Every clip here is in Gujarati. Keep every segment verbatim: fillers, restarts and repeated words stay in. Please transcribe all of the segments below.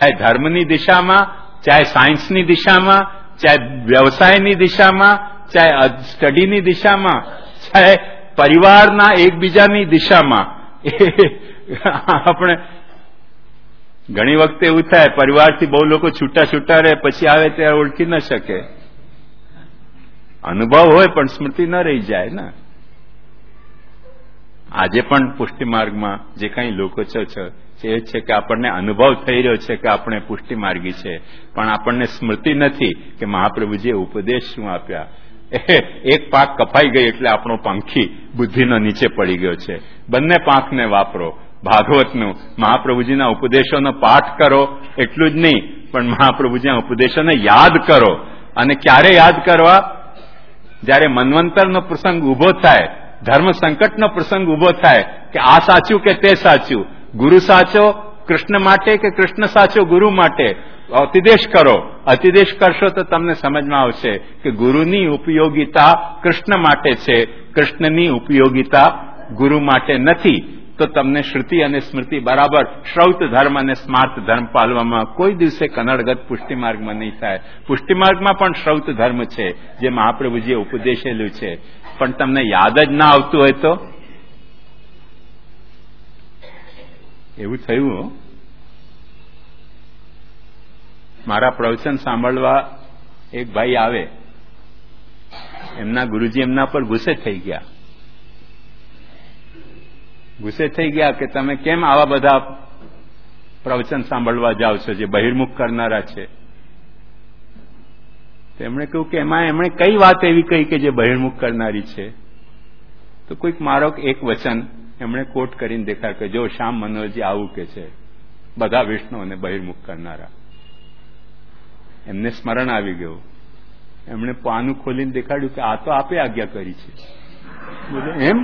ચાહે ધર્મની દિશામાં, ચાહે સાયન્સની દિશામાં, ચાહે વ્યવસાયની દિશામાં, ચાહે સ્ટડીની દિશામાં, ચાહે પરિવારના એકબીજાની દિશામાં. આપણે ઘણી વખતે એવું થાય, પરિવારથી બહુ લોકો છૂટા છૂટા રહે, પછી આવે ત્યારે ઓળખી ન શકે. અનુભવ હોય પણ સ્મૃતિ ન રહી જાય ને. આજે પણ પુષ્ટિ માર્ગમાં જે કંઈ લોકો છે એ છે કે આપણને અનુભવ થઈ રહ્યો છે કે આપણે પુષ્ટિ માર્ગી છે, પણ આપણને સ્મૃતિ નથી કે મહાપ્રભુજીએ ઉપદેશ શું આપ્યા. એક પાંખ કપાઈ ગઈ એટલે આપણો પંખી બુદ્ધિનો નીચે પડી ગયો છે. બંને પાંખને વાપરો. ભાગવતનું, મહાપ્રભુજીના ઉપદેશોનો પાઠ કરો એટલું જ નહીં, પણ મહાપ્રભુજીના ઉપદેશોને યાદ કરો. અને ક્યારે યાદ કરવા? જયારે મન્વંતરનો પ્રસંગ ઉભો થાય, ધર્મ સંકટનો પ્રસંગ ઉભો થાય કે આ સાચું કે તે સાચું, ગુરુ સાચો કૃષ્ણ માટે કે કૃષ્ણ સાચો ગુરુ માટે, અતિદેશ કરો. અતિદેશ કરશો તો તમને સમજમાં આવશે કે ગુરુની ઉપયોગિતા કૃષ્ણ માટે છે, કૃષ્ણની ઉપયોગિતા ગુરુ માટે નથી. તો તમને શ્રુતિ અને સ્મૃતિ બરાબર શ્રૌત ધર્મ અને સ્માર્ત ધર્મ પાલવામાં કોઈ દિવસે કનડગત પુષ્ટિ માર્ગમાં નહીં થાય. પુષ્ટિ માર્ગમાં પણ શ્રૌત ધર્મ છે જે મહાપ્રભુજીએ ઉપદેશેલું છે, પણ તમને યાદ જ ના આવતું હોય તો એવું થયું. મારા પ્રવચન સાંભળવા એક ભાઈ આવે, એમના ગુરુજી એમના પર ગુસ્સે થઈ ગયા. ગુસ્સે થઈ ગયા કે તમે કેમ આવા બધા પ્રવચન સાંભળવા જાઓ છો જે બહિર્મુખ કરનારા છે. તેમણે કહ્યું કે એમાં એમણે કઈ વાત એવી કહી કે જે બહિર્મુખ કરનારી છે? તો કોઈક મારો એક વચન એમણે કોટ કરીને દેખાડ કે જો શ્યામ મનોહરજી આવું કે છે, બધા વિષ્ણુઓને બહિર્મુખ કરનારા. એમને સ્મરણ આવી ગયું. એમણે પાનું ખોલીને દેખાડ્યું કે આ તો આપે આજ્ઞા કરી છે. બોલે એમ?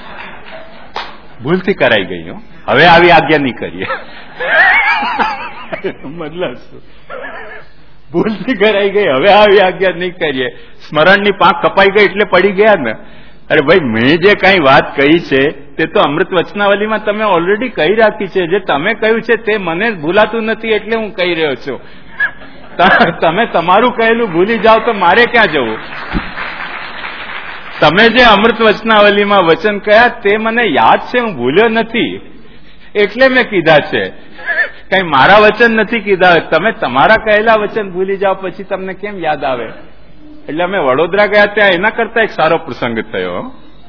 ભૂલથી કરાઈ ગઈ. હવે આવી આજ્ઞા નહીં કરીએ. મતલબ શું? ભૂલથી કરાઈ ગઈ, હવે આવી આજ્ઞા નહીં કરીએ. સ્મરણની પાંખ કપાઈ ગઈ એટલે પડી ગયા ને. અરે ભાઈ, મેં જે કઈ વાત કહી છે તે તો અમૃત વચનાવલીમાં તમે ઓલરેડી કહી રાખી છે. જે તમે કહ્યું છે તે મને ભૂલાતું નથી એટલે હું કહી રહ્યો છું. તમે તમારું કહેલું ભૂલી જાઓ તો મારે ક્યાં જવું? તમે જે અમૃત વચનાવલીમાં વચન કહ્યા તે મને યાદ છે, હું ભૂલ્યો નથી એટલે મેં કીધા છે. કઈ મારા વચન નથી કીધા. તમે તમારા કહેલા વચન ભૂલી જાઓ પછી તમને કેમ યાદ આવે? એટલે અમે વડોદરા ગયા ત્યાં એના કરતા એક સારો પ્રસંગ થયો.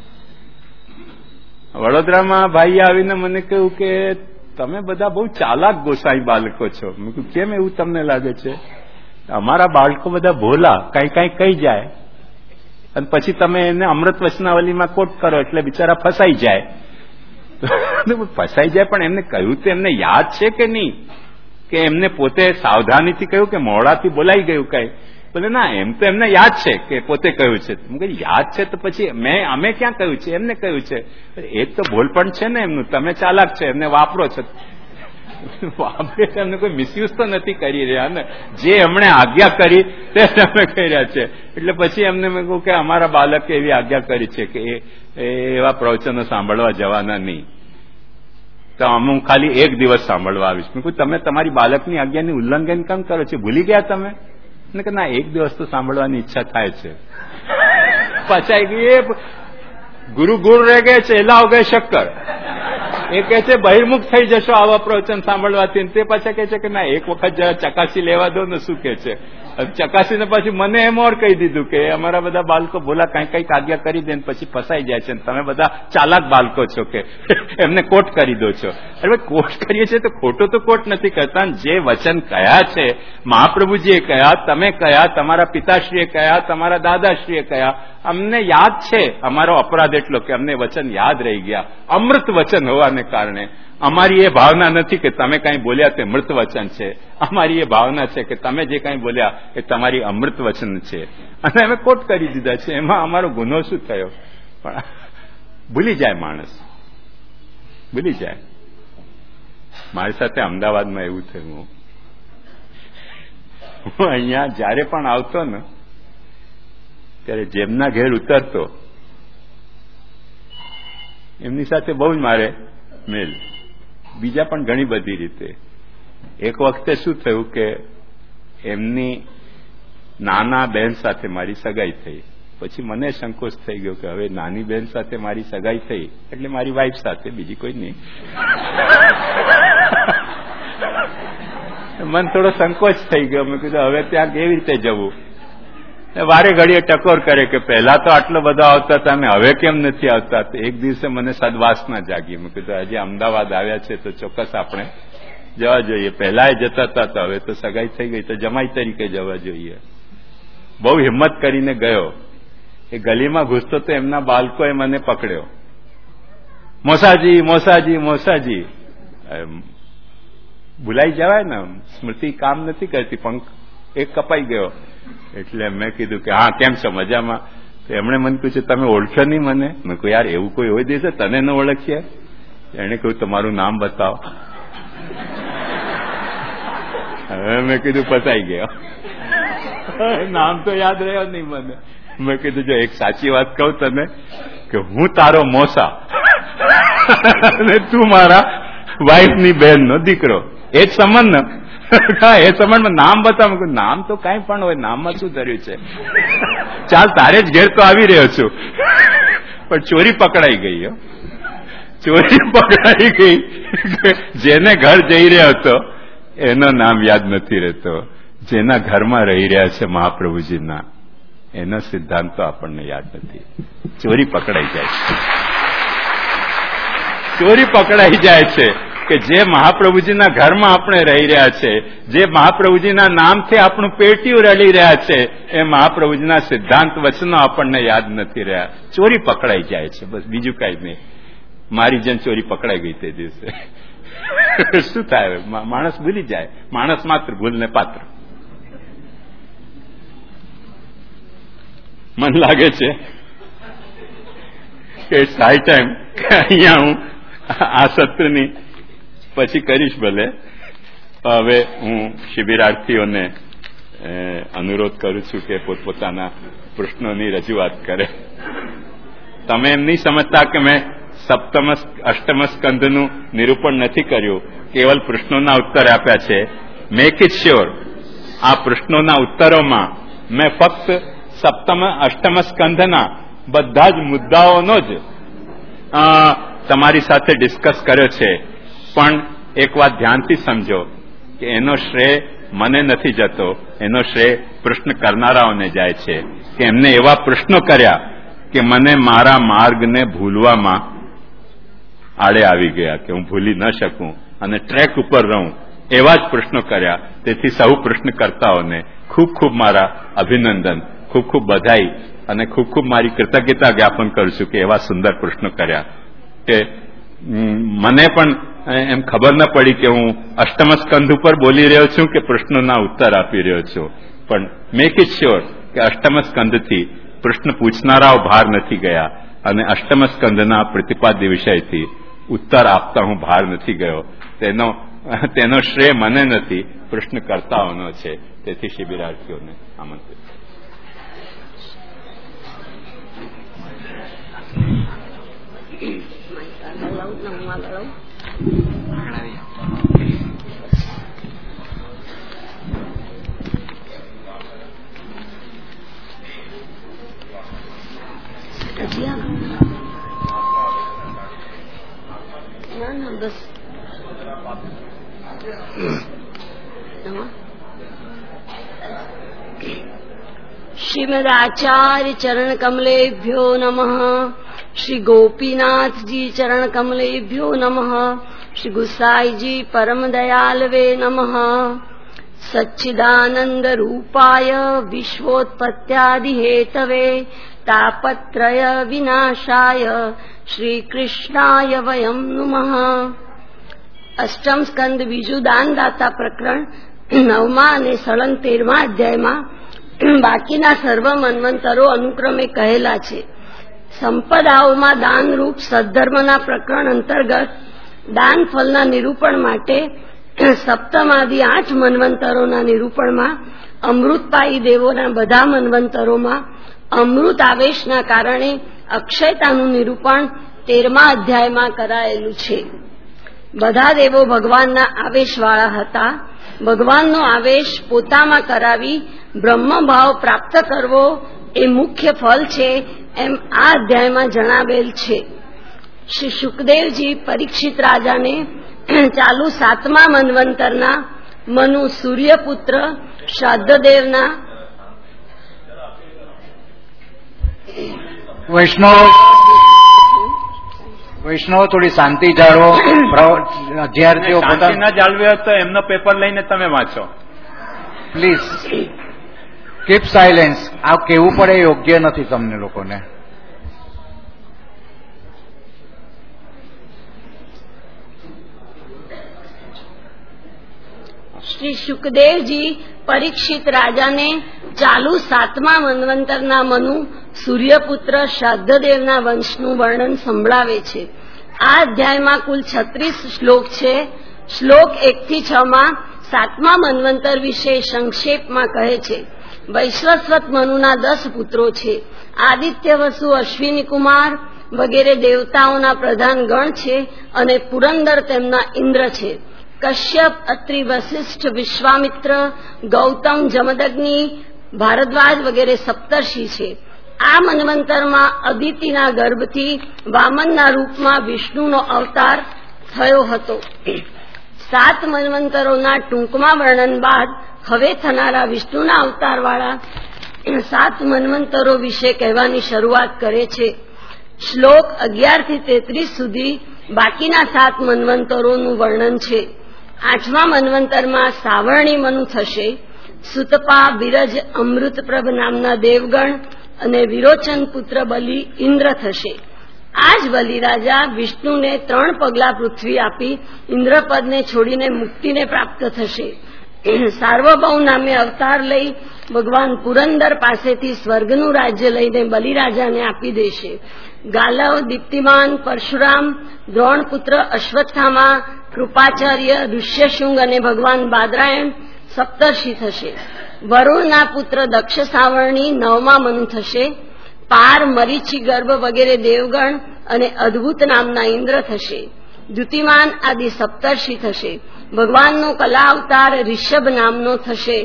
વડોદરામાં ભાઈ આવીને મને કહ્યું કે તમે બધા બહુ ચાલાક ગોસાઈ બાળકો છો. મેં કહ્યું કેમ એવું તમને લાગે છે? અમારા બાળકો બધા ભોલા, કઈ કઈ કહી જાય અને પછી તમે એને અમૃત વચનાવલીમાં કોટ કરો એટલે બિચારા ફસાઈ જાય. ફસાઈ જાય પણ એમને કહ્યું તો એમને યાદ છે કે નહીં? કે એમને પોતે સાવધાનીથી કહ્યું કે મોડાથી બોલાઈ ગયું કઈ? બોલે ના, એમ તો એમને યાદ છે કે પોતે કહ્યું છે. યાદ છે તો પછી મેં અમે ક્યાં કહ્યું છે? એમને કહ્યું છે. એ તો ભોલપણ છે ને એમનું. તમે ચાલાક છે, એમને વાપરો છો. વાપરે એમને કોઈ મિસયુઝ તો નથી કરી રહ્યા ને. જે એમણે આજ્ઞા કરી તે તમે કહી રહ્યા છે. એટલે પછી એમને મેં કહ્યું કે અમારા બાળકે એવી આજ્ઞા કરી છે કે એવા પ્રવચનો સાંભળવા જવાના નહીં. તો અમે હું ખાલી એક દિવસ સાંભળવા આવીશ. મેં કહ્યું તમે તમારી બાળકની આજ્ઞાની ઉલ્લંઘન કેમ કરો છો? ભૂલી ગયા તમે? કે ના, એક દિવસ તો સાંભળવાની ઈચ્છા થાય છે. પચાઈ ગઈ. ગુરુ ગુરુ રહે ગયે ચેલા હો ગયે શક્કર. એ કહે છે બહિર્મુખ થઈ જશો આવા પ્રવચન સાંભળવાથી. તે પાછા કહે છે કે ના, એક વખત જરા ચકાસી લેવા દો ને. શું કે છે? ચકાસીને પછી મને એમ ઓર કહી દીધું કે અમારા બધા બાળકો ભોલા કઈ કઈક આજ્ઞા કરી દે પછી ફસાઈ જાય છે. તમે બધા ચાલાક બાળકો છો કે એમને કોટ કરી દો છો. અરે કોટ કરીએ છીએ તો ખોટો તો કોટ નથી કરતા. જે વચન કયા છે મહાપ્રભુજીએ કયા, તમે કયા, તમારા પિતાશ્રીએ કયા, તમારા દાદાશ્રીએ કયા, અમને યાદ છે. અમારો અપરાધ એટલો કે અમને વચન યાદ રહી ગયા. અમૃત વચન હોવાને કારણે અમારી એ ભાવના નથી કે તમે કઈ બોલ્યા તે મૃત વચન છે. અમારી એ ભાવના છે કે તમે જે કઈ બોલ્યા એ તમારી અમૃત વચન છે. અને અમે કોટ કરી દીધા છે. એમાં અમારો ગુનો શું થયો? પણ ભૂલી જાય માણસ, ભૂલી જાય. મારી સાથે અમદાવાદમાં એવું થયું. હું અહીંયા જયારે પણ આવતો ને ત્યારે જેમના ઘેર ઉતરતો એમની સાથે બહુ જ મારે મેલ, બીજા પણ ઘણી બધી રીતે. એક વખતે શું થયું કે એમની નાના બહેન સાથે મારી સગાઈ થઈ. પછી મને સંકોચ થઈ ગયો કે હવે નાની બહેન સાથે મારી સગાઈ થઈ એટલે મારી વાઈફ સાથે, બીજી કોઈ નહીં. મને થોડો સંકોચ થઈ ગયો. મેં કીધું હવે ત્યાં કેવી રીતે જવું. વારે ઘડીએ ટકોર કરે કે પહેલા તો આટલો બધા આવતા હતા ને હવે કેમ નથી આવતા. એક દિવસે મને સદવાસના જાગી. મેં કીધું હજી અમદાવાદ આવ્યા છે તો ચોક્કસ આપણે જવા જોઈએ. પહેલા એ જતા હતા તો હવે તો સગાઈ થઈ ગઈ તો જમાઈ તરીકે જવા જોઈએ. બહુ હિંમત કરીને ગયો. એ ગલીમાં ઘૂસતો તો એમના બાળકોએ મને પકડ્યો. મોસાજી મોસાજી મોસાજી. ભૂલાઈ જવાય ને, સ્મૃતિ કામ નથી કરતી. પણ એક કપાઈ ગયો એટલે મેં કીધું કે હા કેમ છો મજામાં. તો એમણે મને પૂછ્યું તમે ઓળખ્યો નહીં મને. મેં કહ્યું યાર એવું કોઈ હોય દેશે તને ન ઓળખીએ. એણે કહ્યું તમારું નામ બતાવો. હવે મેં કીધું પતાઈ ગયો. નામ તો યાદ રહ્યો નહીં મને. મેં કીધું જો એક સાચી વાત કહું તને કે હું તારો મોસા અને તું મારા વાઈફની બહેનનો દીકરો. એ જ સંબંધ ને. હા એ સંબંધમાં નામ બતાવ. નામ તો કઈ પણ હોય, નામમાં શું ધર્યું છે. ચાલ તારે જ ઘેર તો આવી રહ્યો છું. પણ ચોરી પકડાઈ ગઈ. ચોરી પકડાઈ ગઈ. જેને ઘર જઈ રહ્યો હતો એનો નામ યાદ નથી રહેતો. જેના ઘરમાં રહી રહ્યા છે મહાપ્રભુજીના એનો સિદ્ધાંત તો આપણને યાદ નથી. ચોરી પકડાઈ જાય છે. ચોરી પકડાઈ જાય છે કે જે મહાપ્રભુજીના ઘરમાં આપણે રહી રહ્યા છે, જે મહાપ્રભુજીના નામથી આપણું પેટીયું રડી રહ્યા છે, એ મહાપ્રભુજીના સિદ્ધાંત વચનો આપણને યાદ નથી રહ્યા. ચોરી પકડાઈ જાય છે, બસ બીજું કઈ નહીં. મારી જેમ ચોરી પકડાઈ ગઈ તે દિવસે. શું થાય, માણસ ભૂલી જાય. માણસ માત્ર ભૂલને પાત્ર. મને લાગે છે કે સાઈ ટાઈમ અહીંયા હું આ સત્રની પછી કરીશ ભલે. હવે હું શિબિરાર્થીઓને અનુરોધ કરું છું કે પોતપોતાના પ્રશ્નોની રજૂઆત કરે. તમે એમ નહીં સમજતા કે મેં સપ્તમ અષ્ટમ સ્કંધનું નિરૂપણ નથી કર્યું, કેવલ પ્રશ્નોના ઉત્તર આપ્યા છે. મેક ઇટ શ્યોર આ પ્રશ્નોના ઉત્તરોમાં મેં ફક્ત સપ્તમ અષ્ટમ સ્કંધના બધા જ મુદ્દાઓનો જ તમારી સાથે ડિસ્કસ કર્યો છે. પણ એક વાત ધ્યાનથી સમજો કે એનો શ્રેય મને નથી જતો, એનો શ્રેય પ્રશ્ન કરનારાઓને જાય છે કે એમને એવા પ્રશ્નો કર્યા કે મને મારા માર્ગને ભૂલવામાં આડે આવી ગયા, કે હું ભૂલી ન શકું અને ટ્રેક ઉપર રહું. એવા જ પ્રશ્નો કર્યા. તેથી સૌ પ્રશ્નકર્તાઓને ખૂબ ખૂબ મારા અભિનંદન, ખૂબ ખૂબ બધાઈ અને ખૂબ ખૂબ મારી કૃતજ્ઞતા જ્ઞાપન કરું છું કે એવા સુંદર પ્રશ્નો કર્યા કે મને પણ એમ ખબર ન પડી કે હું અષ્ટમ સ્કંધ ઉપર બોલી રહ્યો છું કે પ્રશ્નોના ઉત્તર આપી રહ્યો છું. પણ મેક ઇટ શ્યોર કે અષ્ટમ સ્કંધથી પ્રશ્ન પૂછનારાઓ બહાર નથી ગયા અને અષ્ટમ સ્કંધના પ્રતિપાદ્ય વિષયથી ઉત્તર આપતા હું બહાર નથી ગયો. તેનો તેનો શ્રેય મને નથી, પ્રશ્નકર્તાઓનો છે. તેથી શિબિરાર્થીઓને આમંત્રિત. श्रीमद आचार्य चरण कमलेभ्यो नमः. श्री गोपीनाथ जी चरण कमलेभ्यो नमः. श्री गुसाई जी परम दयालवे नमः. सच्चिदानंद रूपाय विश्वोत्पत्त्यादि हेतवे तापत्रय विनाशाय श्री कृष्णाय वयम नुमः. अष्टम स्कंद बीजू दानदाता प्रकरण नवमा અને સળંગ તેરમા અધ્યાયમાં બાકીના સર્વ મન્વંતરો અનુક્રમે કહેલા છે. સંપદાઓમાં દાનરૂપ સદ્ધર્મના પ્રકરણ અંતર્ગત દાન ફલના નિરૂપણ માટે સપ્તમાદી આઠ મન્વંતરોના નિરૂપણમાં અમૃતપાયી દેવોના બધા મન્વંતરોમાં અમૃત આવેશના કારણે અક્ષયતાનું નિરૂપણ તેરમા અધ્યાયમાં કરાયેલું છે. બધા દેવો ભગવાનના આવેશવાળા હતા. ભગવાનનો આવેશ પોતામાં કરાવી બ્રહ્મભાવ પ્રાપ્ત કરવો એ મુખ્ય ફળ છે એમ આ અધ્યાયમાં જણાવેલ છે. શ્રી શુકદેવજી પરીક્ષિત રાજાને ચાલુ સાતમા મન્વંતરના મનુ સૂર્યપુત્ર શ્રાદ્ધદેવના વૈષ્ણવ વૈષ્ણવ થોડી શાંતિ જાળવો. વિદ્યાર્થીઓ શાંતિ ના જાળવી હોય તો એમનો પેપર લઈને તમે વાંચો પ્લીઝ. Keep silence. આ કેવું પડે યોગ્ય નથી તમને લોકોને. શ્રી શુકદેવજી પરીક્ષિત રાજાને ચાલુ સાતમા મન્વંતરના મનુ સૂર્યપુત્ર શ્રાદ્ધદેવના વંશનું વર્ણન સંભળાવે છે. આ અધ્યાયમાં કુલ છત્રીસ શ્લોક છે. શ્લોક એક થી છ માં સાતમા મન્વંતર વિશે સંક્ષેપમાં કહે છે. વૈશ્વસ્વત મનુના દસ પુત્રો છે. આદિત્ય વસુ અશ્વિની કુમાર વગેરે દેવતાઓના પ્રધાન ગણ છે અને પુરંદર તેમના ઇન્દ્ર છે. કશ્યપ, અત્રિ, વશિષ્ઠ, વિશ્વામિત્ર, ગૌતમ, જમદગ્નિ, ભારદ્વાજ વગેરે સપ્તર્ષિ છે. આ મન્વંતરમાં અદિતિના ગર્ભથી વામનના રૂપમાં વિષ્ણુનો અવતાર થયો હતો. સાત મન્વંતરોના ટૂંકમાં વર્ણન બાદ હવે થનારા વિષ્ણુના અવતારવાળા સાત મન્વંતરો વિશે કહેવાની શરૂઆત કરે છે. શ્લોક અગિયાર થી તેત્રીસ સુધી બાકીના સાત મન્વંતરોનું વર્ણન છે. આઠમા મન્વંતરમાં સાવરણી મનુ થશે. સુતપા, બિરજ, અમૃતપ્રભ નામના દેવગણ અને વિરોચન પુત્ર બલિ ઇન્દ્ર થશે. આ જ બલિ રાજા વિષ્ણુને ત્રણ પગલા પૃથ્વી આપી ઇન્દ્રપદને છોડીને મુક્તિને પ્રાપ્ત થશે. સાર્વભૌમ નામે અવતાર લઈ ભગવાન પુરંદર પાસેથી સ્વર્ગનું રાજ્ય લઈને બલિરાજાને આપી દેશે. ગાલવ, દીપ્તિમાન, પરશુરામ, દ્રોણપુત્ર અશ્વત્થામા, કૃપાચાર્ય, ઋષ્યશૃંગ અને ભગવાન બાદરાયણ સપ્તર્ષિ થશે. વરુણના પુત્ર દક્ષ સાવરણી નવમા મનુ થશે. પાર, મરીચી, ગર્ભ વગેરે દેવગણ અને અદ્ભુત નામના ઇન્દ્ર થશે. દ્યુતિમાન આદિ સપ્તર્ષિ થશે. ભગવાનનો કલા અવતાર રિષભ નામનો થશે.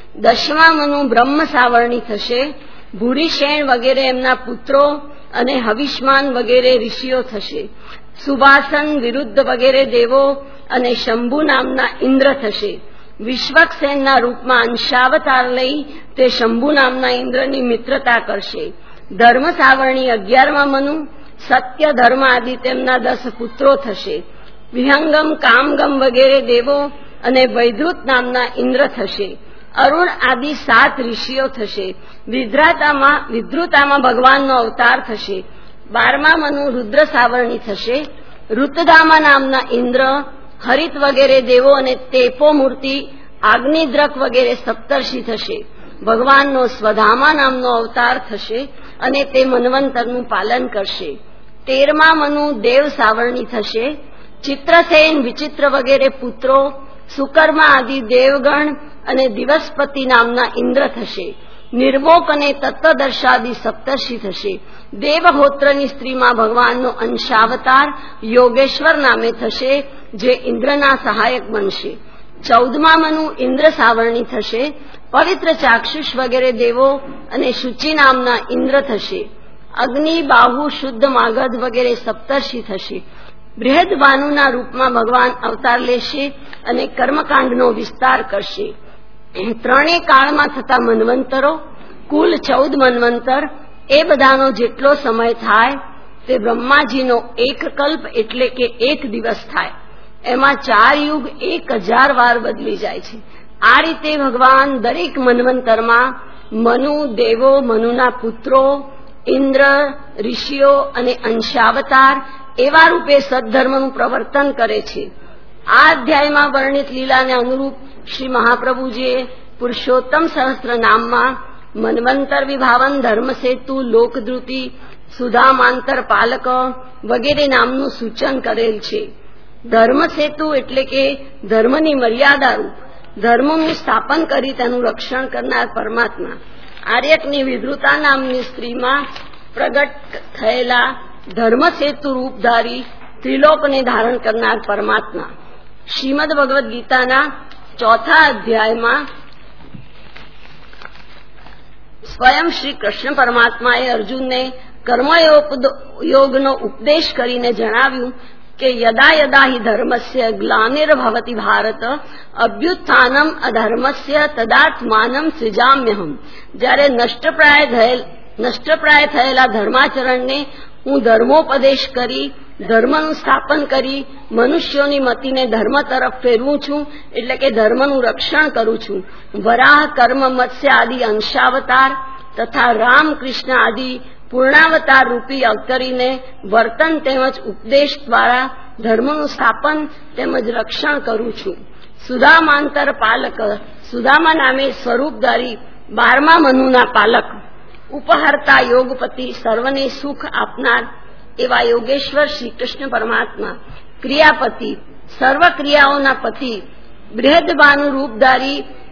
દશમા મનુ બ્રહ્મ સાવરણી થશે. ભૂરિશેણ વગેરે એમના પુત્રો અને હવિષ્માન વગેરે ઋષિઓ થશે. સુભાસન, વિરુદ્ધ વગેરે દેવો અને શંભુ નામના ઇન્દ્ર થશે. વિશ્વક્સેનના રૂપમાં અંશાવતાર લઈ તે શંભુ નામના ઇન્દ્રની મિત્રતા કરશે. ધર્મ સાવરણી અગિયારમા મનુ. સત્ય, ધર્મ આદિ તેમના દસ પુત્રો થશે. વિહંગમ, કામગમ વગેરે દેવો અને વૈદ્રુત નામના ઇન્દ્ર થશે. અરુણ આદિ સાત ઋષિઓ થશે. વિદ્રાતામાં વિદ્રુતામાં ભગવાનનો અવતાર થશે. બારમા મનુ રુદ્ર સાવરણી થશે. ઋતધામા નામના ઇન્દ્ર, હરિત વગેરે દેવો અને તેપો મૂર્તિ, આગ્નિદ્રક વગેરે સપ્તર્ષિ થશે. ભગવાનનો સ્વધામા નામનો અવતાર થશે અને તે મન્વંતરનું પાલન કરશે. તેરમા મનુ દેવ સાવરણી થશે. ચિત્રસેન, વિચિત્ર વગેરે પુત્રો, સુકર્મા આદિ દેવગણ અને દિવસપતિ નામના ઇન્દ્ર થશે. નિર્મોક અને તત્વદર્શાદી સપ્તર્ષિ થશે. દેવહોત્રની સ્ત્રીમાં ભગવાનનો અંશાવતાર યોગેશ્વર નામે થશે, જે ઇન્દ્રના સહાયક બનશે. ચૌદમા મનુ ઇન્દ્ર સાવરણી થશે. પવિત્ર ચાક્ષુષ વગેરે દેવો અને શુચિ નામના ઇન્દ્ર થશે. અગ્નિ, બાહુ, શુદ્ધ, માગધ વગેરે સપ્તર્ષિ થશે. બૃહદ ભાનુના રૂપમાં ભગવાન અવતાર લેશે અને કર્મકાંડનો વિસ્તાર કરશે. ત્રણેય કાળમાં થતા મન્વંતરો, કુલ ચૌદ મન્વંતર, એ બધાનો જેટલો સમય થાય તે બ્રહ્માજીનો એક કલ્પ એટલે કે એક દિવસ થાય. એમાં ચાર યુગ એક હજાર વાર બદલી જાય છે. આ રીતે ભગવાન દરેક મન્વંતરમાં મનુ, દેવો, મનુના પુત્રો, ઇન્દ્ર, ઋષિઓ અને અંશાવતાર એવા રૂપે સદ્ધર્મનું પ્રવર્તન કરે છે. આ અધ્યાયમાં વર્ણિત લીલાને અનુરૂપ શ્રી મહાપ્રભુજીએ પુરુષોત્તમ સહસ્ત્ર નામમાં મન્વંતર વિભાવન, ધર્મસેતુ, લોકદ્રુતિ, સુધામાંતર પાલક વગેરે નામનું સૂચન કરેલ છે. ધર્મસેતુ એટલે કે ધર્મની મર્યાદા રૂપ, ધર્મનું સ્થાપન કરી તેનું રક્ષણ કરનાર પરમાત્મા. આર્યકની વિદ્રુતા નામની સ્ત્રીમાં પ્રગટ થયેલા ધર્મસેતુ રૂપધારી ત્રિલોકને ધારણ કરનાર પરમાત્મા. શ્રીમદ ભગવદ્ ગીતાના ચોથા અધ્યાયમાં સ્વયં શ્રી કૃષ્ણ પરમાત્માએ અર્જુનને કર્મયોગનો ઉપદેશ કરીને જણાવ્યું કે યદા યદા હિ ધર્મસ્ય ગ્લાનિર્ભવતિ ભારત અભ્યુત્થાનમ અધર્મસ્ય તદાત્માનમ સૃજામ્યહમ. જ્યારે નષ્ટપ્રાય થયેલ નષ્ટપ્રાય થયેલા ધર્માચરણને હું ધર્મોપદેશ કરી ધર્મનું સ્થાપન કરી મનુષ્યોની મતિને ધર્મ તરફ ફેરવું છું, એટલે કે ધર્મનું રક્ષણ કરું છું. વરાહ, કર્મ, મત્સ્ય આદિ અંશાવતાર તથા રામ, કૃષ્ણ આદિ પૂર્ણાવતાર રૂપી અવતરીને વર્તન તેમજ ઉપદેશ દ્વારા ધર્મનું સ્થાપન તેમજ રક્ષણ કરું છું. સુદામાંતર પાલક, સુદામા નામે સ્વરૂપધારી બારમા મનુના પાલક, ઉપહર્તા યોગપતિ, સર્વને સુખ આપનાર એવા યોગેશ્વર શ્રી કૃષ્ણ પરમાત્મા, ક્રિયાપતિ, સર્વ ક્રિયાઓના પતિ, બૃહદભાનુ રૂપધારી